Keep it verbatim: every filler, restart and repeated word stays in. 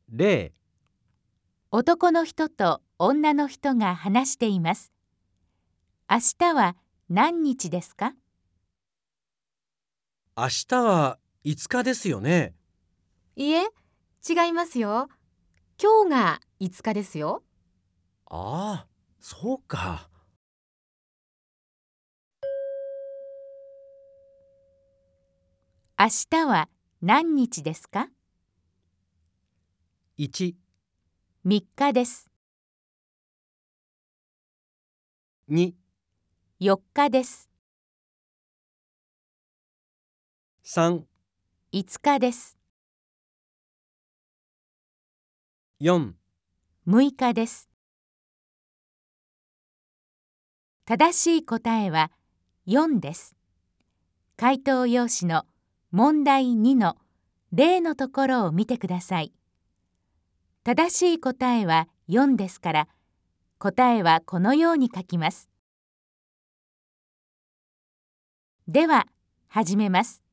例、 男の人と女の人が話しています。明日は何日ですか？ 明日はいつかですよね。 いえ、違いますよ。今日がいつかですよ。 ああ、そうか。 明日は何日ですか？ いち、 みっかです。 に、 よっかです。 さん、 いつかです。 よん、 むいかです。正しい答えはよんです。回答用紙の問題にの例のところを見てください。正しい答えはよんですから、答えはこのように書きます。では、始めます。